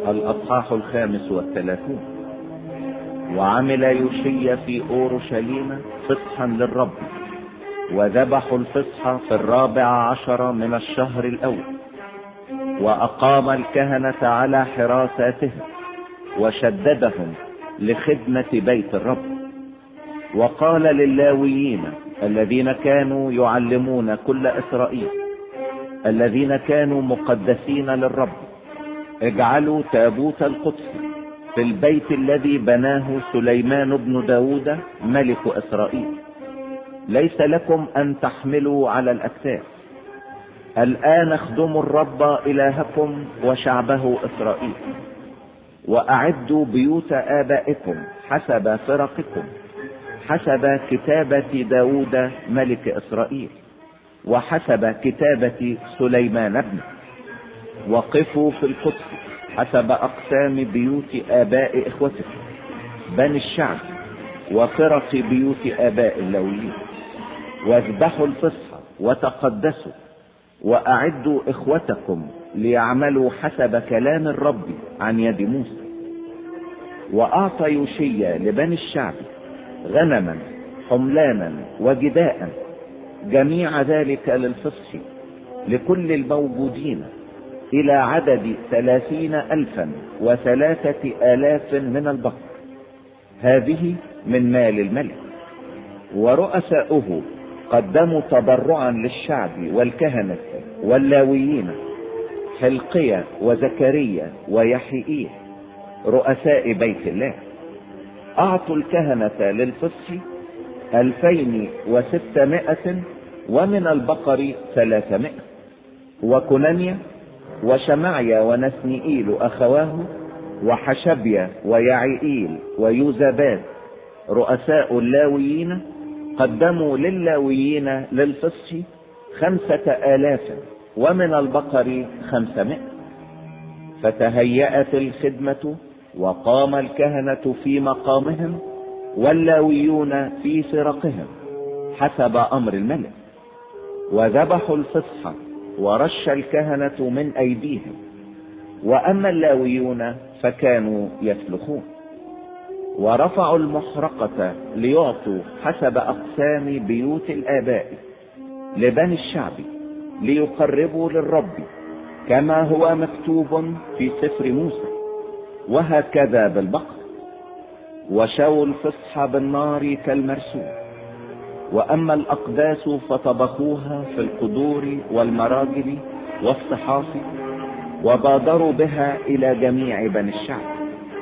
الأصحاح 35. وعمل يوشيا في أورشليم فصحا للرب، وذبحوا الفصح في 14 من الشهر الأول، وأقام الكهنة على حراساتهم وشددهم لخدمة بيت الرب. وقال للاويين الذين كانوا يعلمون كل إسرائيل الذين كانوا مقدسين للرب: اجعلوا تابوت القدس في البيت الذي بناه سليمان بن داود ملك إسرائيل. ليس لكم أن تحملوا على الأكتاف. الآن اخدموا الرب إلهكم وشعبه إسرائيل، وأعدوا بيوت آبائكم حسب فرقكم، حسب كتابة داود ملك إسرائيل، وحسب كتابة سليمان ابنه. وقفوا في القدس حسب أقسام بيوت آباء إخوتكم بني الشعب وفرق بيوت آباء اللاويين. واذبحوا الفصح وتقدسوا، وأعدوا إخوتكم ليعملوا حسب كلام الرب عن يد موسى. وأعطى يوشيا لبني الشعب غنما حملانا وجداء، جميع ذلك للفصح لكل الموجودين، إلى عدد 30,003 من البقر. هذه من مال الملك. ورؤساؤه قدموا تبرعا للشعب والكهنة واللاويين: حلقيا وزكريا ويحيئيل رؤساء بيت الله. أعطوا الكهنة للفصح 2600، ومن البقر 300. وكنانيا وشمعيا ونسنئيل أخواه وحشبيا ويعيئيل ويوزاباد رؤساء اللاويين قدموا للاويين للفصح 5000، ومن البقر 500. فتهيأت الخدمة، وقام الكهنة في مقامهم واللاويون في فرقهم حسب أمر الملك. وذبحوا الفصح ورش الكهنة من أيديهم، وأما اللاويون فكانوا يسلخون. ورفعوا المحرقة ليعطوا حسب أقسام بيوت الآباء لبني الشعب، ليقربوا للرب كما هو مكتوب في سفر موسى، وهكذا بالبقر. وشووا الفصح بالنار كالمرسوم. وأما الأقداس فطبخوها في القدور والمراجل والصحاف، وبادروا بها إلى جميع بني الشعب.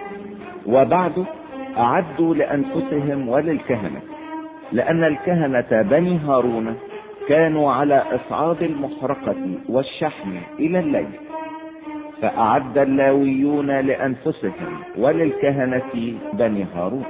وبعد أعدوا لأنفسهم وللكهنة، لأن الكهنة بني هارون كانوا على إصعاد المحرقة والشحم إلى الليل. فأعد اللاويون لأنفسهم وللكهنة بني هارون.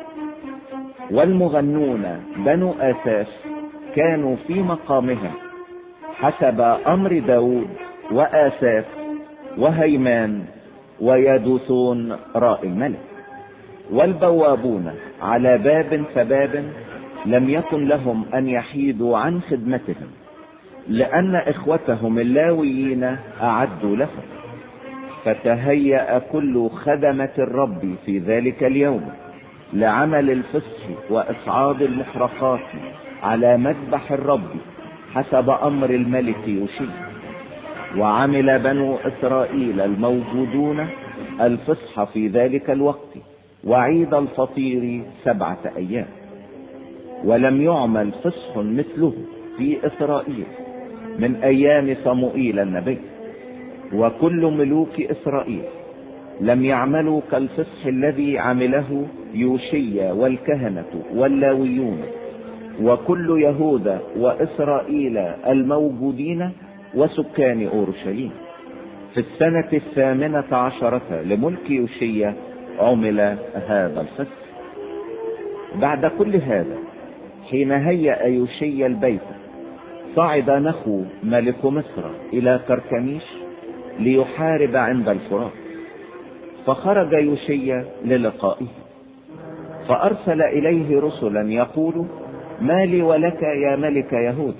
والمغنون بنو آساف كانوا في مقامهم حسب أمر داود وآساف وهيمان ويدوثون راء الملك. والبوابون على باب فباب لم يكن لهم أن يحيدوا عن خدمتهم، لأن إخوتهم اللاويين أعدوا لهم. فتهيأ كل خدمة الرب في ذلك اليوم لعمل الفصح وإصعاد المحرقات على مذبح الرب حسب أمر الملك يوشيا. وعمل بنو إسرائيل الموجودون الفصح في ذلك الوقت وعيد الفطير 7 أيام. ولم يعمل فصح مثله في إسرائيل من أيام صموئيل النبي. وكل ملوك إسرائيل لم يعملوا كالفصح الذي عمله يوشيا والكهنة واللاويون وكل يهوذا وإسرائيل الموجودين وسكان أورشليم. في السنة 18 لملك يوشيا عمل هذا الفصح. بعد كل هذا، حين هيأ يوشيا البيت، صعد نخو ملك مصر إلى كركميش ليحارب عند الفرات. فخرج يوشيا للقائه، فأرسل إليه رسلا يقول: ما لي ولك يا ملك يهوذا؟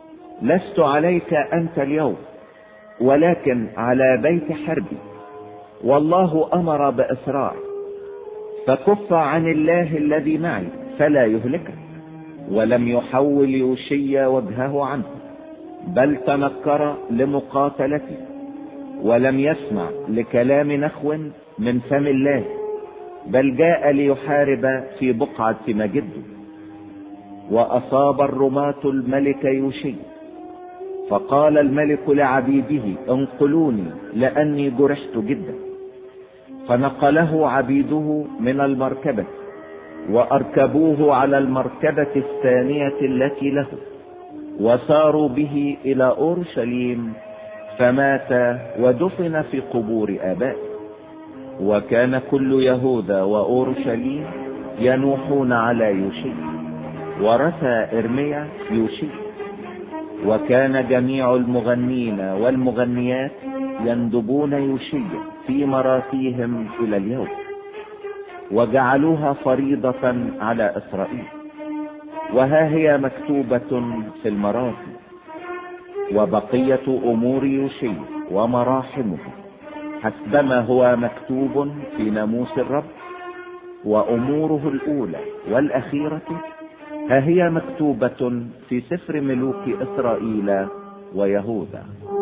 لست عليك أنت اليوم، ولكن على بيت حربي. والله أمر بإسراع، فكف عن الله الذي معي فلا يهلكك. ولم يحول يوشيا وجهه عنه، بل تنكر لمقاتلته، ولم يسمع لكلام نخو من فم الله، بل جاء ليحارب في بقعة مجده. وأصاب الرماة الملك يوشي، فقال الملك لعبيده انقلوني لأني جرحت جدا. فنقله عبيده من المركبة، وأركبوه على المركبة الثانية التي له، وساروا به إلى أورشليم، فمات ودفن في قبور آبائه. وكان كل يهوذا وأورشليم ينوحون على يوشي، ورثى إرميا يوشي. وكان جميع المغنين والمغنيات يندبون يوشي في مراسيهم إلى اليوم، وجعلوها فريضة على إسرائيل. وها هي مكتوبة في المراسي. وبقية أمور يوشي ومراحمه حسبما هو مكتوب في ناموس الرب، وأموره الأولى والأخيرة ها هي مكتوبة في سفر ملوك إسرائيل ويهوذا.